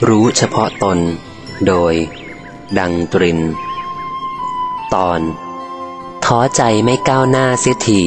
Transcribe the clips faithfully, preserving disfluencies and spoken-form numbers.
รู้เฉพาะตนโดยดังตรินตอนท้อใจไม่ก้าวหน้าเสียที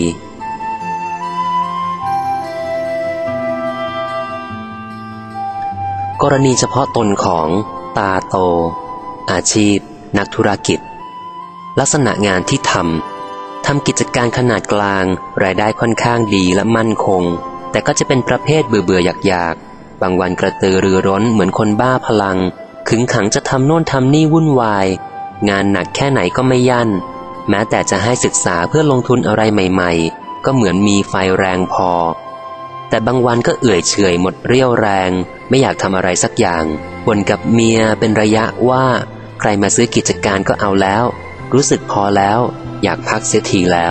กรณีเฉพาะตนของตาโตอาชีพนักธุรกิจลักษณะงานที่ทำทำกิจการขนาดกลางรายได้ค่อนข้างดีและมั่นคงแต่ก็จะเป็นประเภทเบื่อเบื่ออยากอยากบางวันกระตือรือร้นเหมือนคนบ้าพลังขึงขังจะทำโน่นทำนี่วุ่นวายงานหนักแค่ไหนก็ไม่ยั่นแม้แต่จะให้ศึกษาเพื่อลงทุนอะไรใหม่ๆก็เหมือนมีไฟแรงพอแต่บางวันก็เอื่อยเฉยหมดเรี่ยวแรงไม่อยากทำอะไรสักอย่างบ่นกับเมียเป็นระยะว่าใครมาซื้อกิจการก็เอาแล้วรู้สึกพอแล้วอยากพักเสียทีแล้ว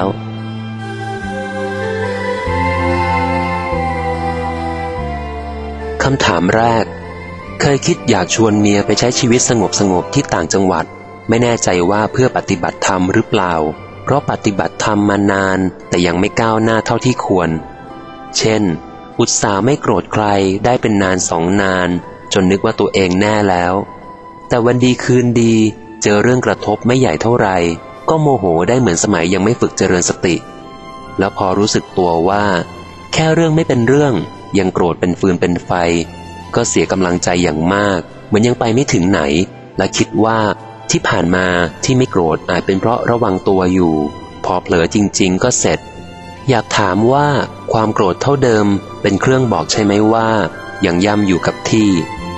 คำถามแรกเคยคิดอยากชวนเมียไปใช้ชีวิตสงบๆที่ต่างจังหวัดไม่แน่ใจว่าเพื่อปฏิบัติธรรมหรือเปล่าเพราะปฏิบัติธรรมมานานแต่ยังไม่ก้าวหน้าเท่าที่ควรเช่นอุตส่าห์ไม่โกรธใครได้เป็นนานสองนานจนนึกว่าตัวเองแน่แล้วแต่วันดีคืนดีเจอเรื่องกระทบไม่ใหญ่เท่าไหร่ก็โมโหได้เหมือนสมัยยังไม่ฝึกเจริญสติแล้วพอรู้สึกตัวว่าแค่เรื่องไม่เป็นเรื่องยังโกรธเป็นฟืนเป็นไฟก็เสียกำลังใจอย่างมากเหมือนยังไปไม่ถึงไหนและคิดว่าที่ผ่านมาที่ไม่โกรธอาจเป็นเพราะระวังตัวอยู่พอเผลอจริงๆก็เสร็จอยากถามว่าความโกรธเท่าเดิมเป็นเครื่องบอกใช่ไหมว่ายังย่ำอยู่กับที่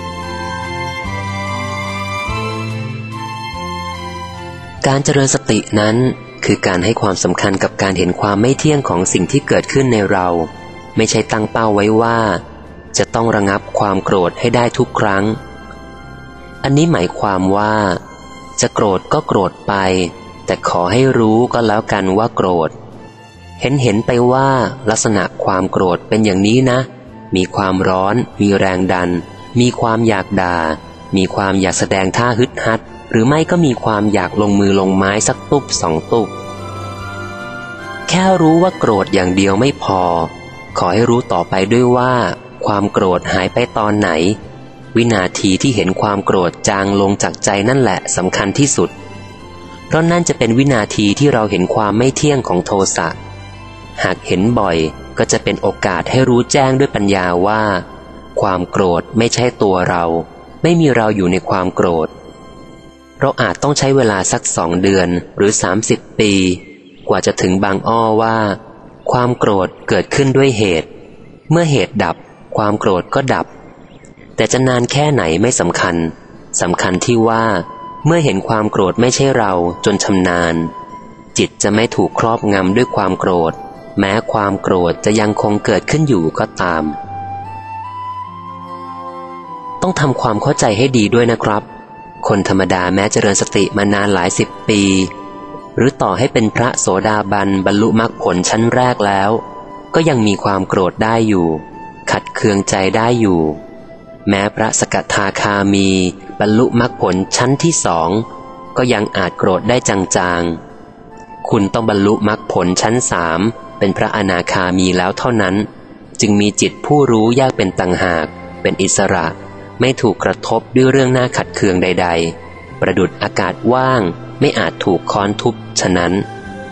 การเจริญสตินั้นคือการให้ความสำคัญกับการเห็นความไม่เที่ยงของสิ่งที่เกิดขึ้นในเราไม่ใช่ตั้งเป้าไว้ว่าจะต้องระงับความโกรธให้ได้ทุกครั้งอันนี้หมายความว่าจะโกรธก็โกรธไปแต่ขอให้รู้ก็แล้วกันว่าโกรธเห็นเห็นไปว่าลักษณะความโกรธเป็นอย่างนี้นะมีความร้อนมีแรงดันมีความอยากด่ามีความอยากแสดงท่าฮึดฮัดหรือไม่ก็มีความอยากลงมือลงไม้สักตุ๊บสองตุ๊บแค่รู้ว่าโกรธอย่างเดียวไม่พอขอให้รู้ต่อไปด้วยว่าความโกรธหายไปตอนไหนวินาทีที่เห็นความโกรธจางลงจากใจนั่นแหละสำคัญที่สุดเพราะนั่นจะเป็นวินาทีที่เราเห็นความไม่เที่ยงของโทสะหากเห็นบ่อยก็จะเป็นโอกาสให้รู้แจ้งด้วยปัญญาว่าความโกรธไม่ใช่ตัวเราไม่มีเราอยู่ในความโกรธเราอาจต้องใช้เวลาสักสองเดือนหรือสามสิบปีกว่าจะถึงบางอ้อว่าความโกรธเกิดขึ้นด้วยเหตุเมื่อเหตุดับความโกรธก็ดับแต่จะนานแค่ไหนไม่สำคัญสำคัญที่ว่าเมื่อเห็นความโกรธไม่ใช่เราจนชำนาญจิตจะไม่ถูกครอบงำด้วยความโกรธแม้ความโกรธจะยังคงเกิดขึ้นอยู่ก็ตามต้องทำความเข้าใจให้ดีด้วยนะครับคนธรรมดาแม้เจริญสติมานานหลายสิบปีหรือต่อให้เป็นพระโสดาบันบรรลุมรรคผลชั้นแรกแล้วก็ยังมีความโกรธได้อยู่ขัดเคืองใจได้อยู่แม้พระสกทาคามีบรรลุมรรคผลชั้นที่สองก็ยังอาจโกรธได้จางๆคุณต้องบรรลุมรรคผลชั้นสามเป็นพระอนาคามีแล้วเท่านั้นจึงมีจิตผู้รู้แยกเป็นต่างหากเป็นอิสระไม่ถูกกระทบด้วยเรื่องน่าขัดเคืองใดๆประดุจอากาศว่างไม่อาจถูกค้อนทุบฉะนั้น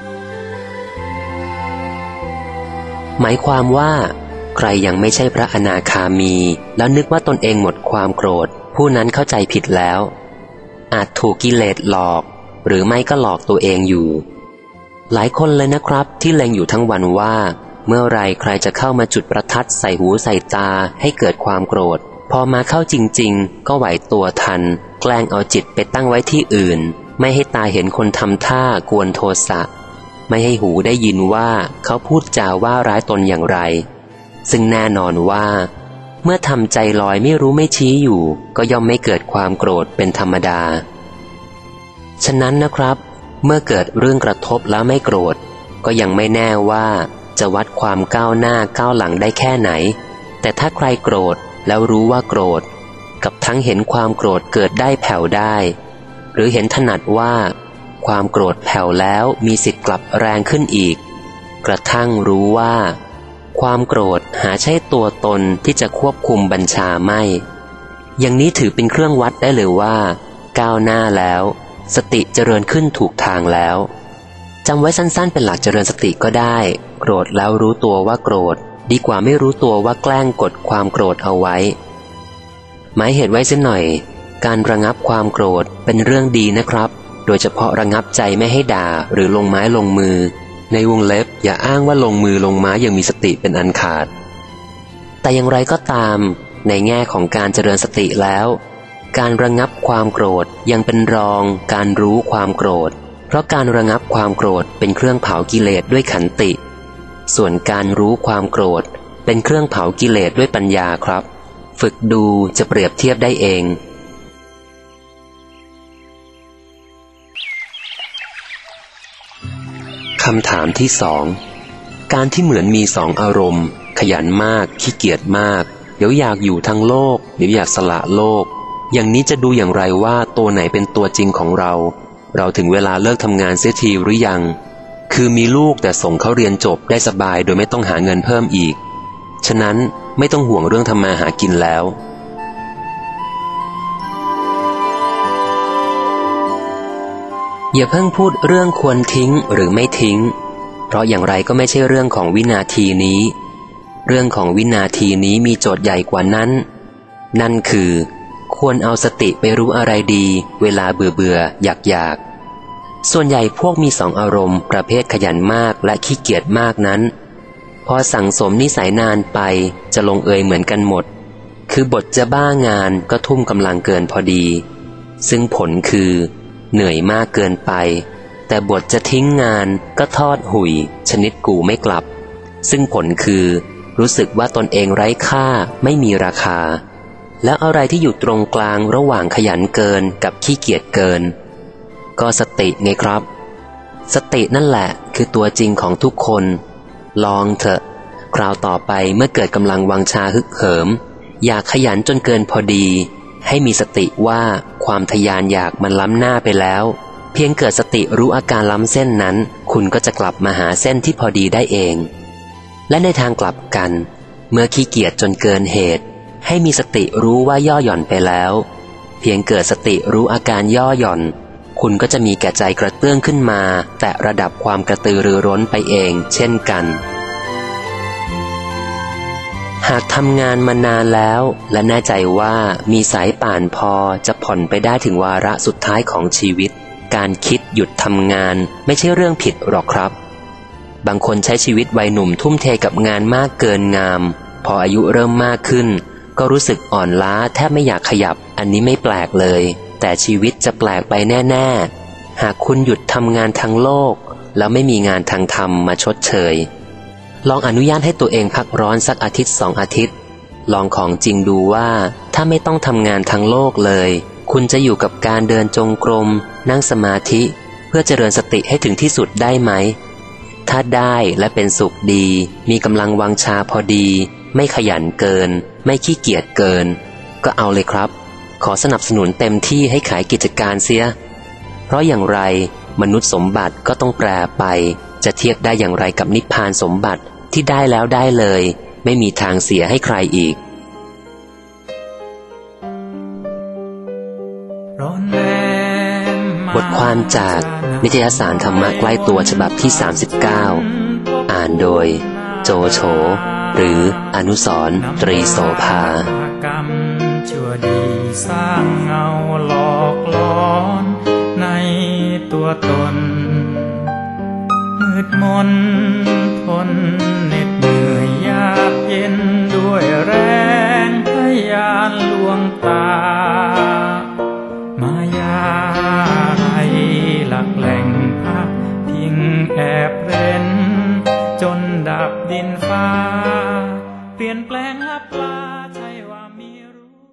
หมายความว่าใครยังไม่ใช่พระอนาคามีแล้วนึกว่าตนเองหมดความโกรธผู้นั้นเข้าใจผิดแล้วอาจถูกกิเลสหลอกหรือไม่ก็หลอกตัวเองอยู่หลายคนเลยนะครับที่เล็งอยู่ทั้งวันว่าเมื่อไรใครจะเข้ามาจุดประทัดใส่หูใส่ตาให้เกิดความโกรธพอมาเข้าจริงๆก็ไหวตัวทันแกล้งเอาจิตไปตั้งไว้ที่อื่นไม่ให้ตาเห็นคนทำท่ากวนโทสะไม่ให้หูได้ยินว่าเขาพูดจาว่าร้ายตนอย่างไรซึ่งแน่นอนว่าเมื่อทำใจลอยไม่รู้ไม่ชี้อยู่ก็ย่อมไม่เกิดความโกรธเป็นธรรมดาฉะนั้นนะครับเมื่อเกิดเรื่องกระทบแล้วไม่โกรธก็ยังไม่แน่ว่าจะวัดความก้าวหน้าก้าวหลังได้แค่ไหนแต่ถ้าใครโกรธแล้วรู้ว่าโกรธกับทั้งเห็นความโกรธเกิดได้แผ่วได้หรือเห็นถนัดว่าความโกรธแผ่วแล้วมีสิทธิ์กลับแรงขึ้นอีกกระทั่งรู้ว่าความโกรธหาใช่ตัวตนที่จะควบคุมบัญชาไม่อย่างนี้ถือเป็นเครื่องวัดได้เลยว่าก้าวหน้าแล้วสติเจริญขึ้นถูกทางแล้วจำไว้สั้นๆเป็นหลักเจริญสติก็ได้โกรธแล้วรู้ตัวว่าโกรธดีกว่าไม่รู้ตัวว่าแกล้งกดความโกรธเอาไว้หมายเหตุไว้เสียหน่อยการระงับความโกรธเป็นเรื่องดีนะครับโดยเฉพาะระงับใจไม่ให้ด่าหรือลงไม้ลงมือในวงเล็บอย่าอ้างว่าลงมือลงไม้ยังมีสติเป็นอันขาดแต่อย่างไรก็ตามในแง่ของการเจริญสติแล้วการระงับความโกรธยังเป็นรองการรู้ความโกรธเพราะการระงับความโกรธเป็นเครื่องเผากิเลสด้วยขันติส่วนการรู้ความโกรธเป็นเครื่องเผากิเลสด้วยปัญญาครับฝึกดูจะเปรียบเทียบได้เองคำถามที่สองการที่เหมือนมีสองอารมณ์ขยันมากขี้เกียจมากเดี๋ยวอยากอยู่ทั้งโลกเดี๋ยวอยากสละโลกอย่างนี้จะดูอย่างไรว่าตัวไหนเป็นตัวจริงของเราเราถึงเวลาเลิกทำงานเสียทีหรือยังคือมีลูกแต่ส่งเขาเรียนจบได้สบายโดยไม่ต้องหาเงินเพิ่มอีกฉะนั้นไม่ต้องห่วงเรื่องทำมาหากินแล้วอย่าเพิ่งพูดเรื่องควรทิ้งหรือไม่ทิ้งเพราะอย่างไรก็ไม่ใช่เรื่องของวินาทีนี้เรื่องของวินาทีนี้มีโจทย์ใหญ่กว่านั้นนั่นคือควรเอาสติไปรู้อะไรดีเวลาเบื่อเบื่ออยากอยากส่วนใหญ่พวกมีสองอารมณ์ประเภทขยันมากและขี้เกียจมากนั้นพอสั่งสมนิสัยนานไปจะลงเอยเหมือนกันหมดคือบทจะบ้างานก็ทุ่มกำลังเกินพอดีซึ่งผลคือเหนื่อยมากเกินไปแต่บทจะทิ้งงานก็ทอดหุ่ยชนิดกูไม่กลับซึ่งผลคือรู้สึกว่าตนเองไร้ค่าไม่มีราคาแล้วอะไรที่อยู่ตรงกลางระหว่างขยันเกินกับขี้เกียจเกินก็สติไงครับสตินั่นแหละคือตัวจริงของทุกคนลองเถอะคราวต่อไปเมื่อเกิดกำลังวังชาฮึกเหิมอยากขยันจนเกินพอดีให้มีสติว่าความทยานอยากมันล้ำหน้าไปแล้วเพียงเกิดสติรู้อาการล้ำเส้นนั้นคุณก็จะกลับมาหาเส้นที่พอดีได้เองและในทางกลับกันเมื่อขี้เกียจจนเกินเหตุให้มีสติรู้ว่าย่อหย่อนไปแล้วเพียงเกิดสติรู้อาการย่อหย่อนคุณก็จะมีแก่ใจกระเตื้องขึ้นมาแต่ระดับความกระตือรือร้นไปเองเช่นกันหากทำงานมานานแล้วและแน่ใจว่ามีสายป่านพอจะผ่อนไปได้ถึงวาระสุดท้ายของชีวิตการคิดหยุดทำงานไม่ใช่เรื่องผิดหรอกครับบางคนใช้ชีวิตวัยหนุ่มทุ่มเทกับงานมากเกินงามพออายุเริ่มมากขึ้นก็รู้สึกอ่อนล้าแทบไม่อยากขยับอันนี้ไม่แปลกเลยแต่ชีวิตจะแปลกไปแน่ๆหากคุณหยุดทำงานทางโลกแล้วไม่มีงานทางธรรมมาชดเชยลองอนุญาตให้ตัวเองพักร้อนสักอาทิตย์สองอาทิตย์ลองของจริงดูว่าถ้าไม่ต้องทำงานทางโลกเลยคุณจะอยู่กับการเดินจงกรมนั่งสมาธิเพื่อเจริญสติให้ถึงที่สุดได้ไหมถ้าได้และเป็นสุขดีมีกำลังวังชาพอดีไม่ขยันเกินไม่ขี้เกียจเกินก็เอาเลยครับขอสนับสนุนเต็มที่ให้ขายกิจการเสียเพราะอย่างไรมนุษย์สมบัติก็ต้องแปรไปจะเทียบได้อย่างไรกับนิพพานสมบัติที่ได้แล้วได้เลยไม่มีทางเสียให้ใครอีกบทความจากนิตยสารธรรมะใกล้ตัวฉบับที่สามสิบเก้าอ่านโดยโจโฉหรืออนุสรณ์ตรีโสภาชั่วดีสร้างเงาหลอกหลอนในตัวตนมืดมนทนเหน็ดเหนื่อยยากเย็นด้วยแรงทะยานลวงตา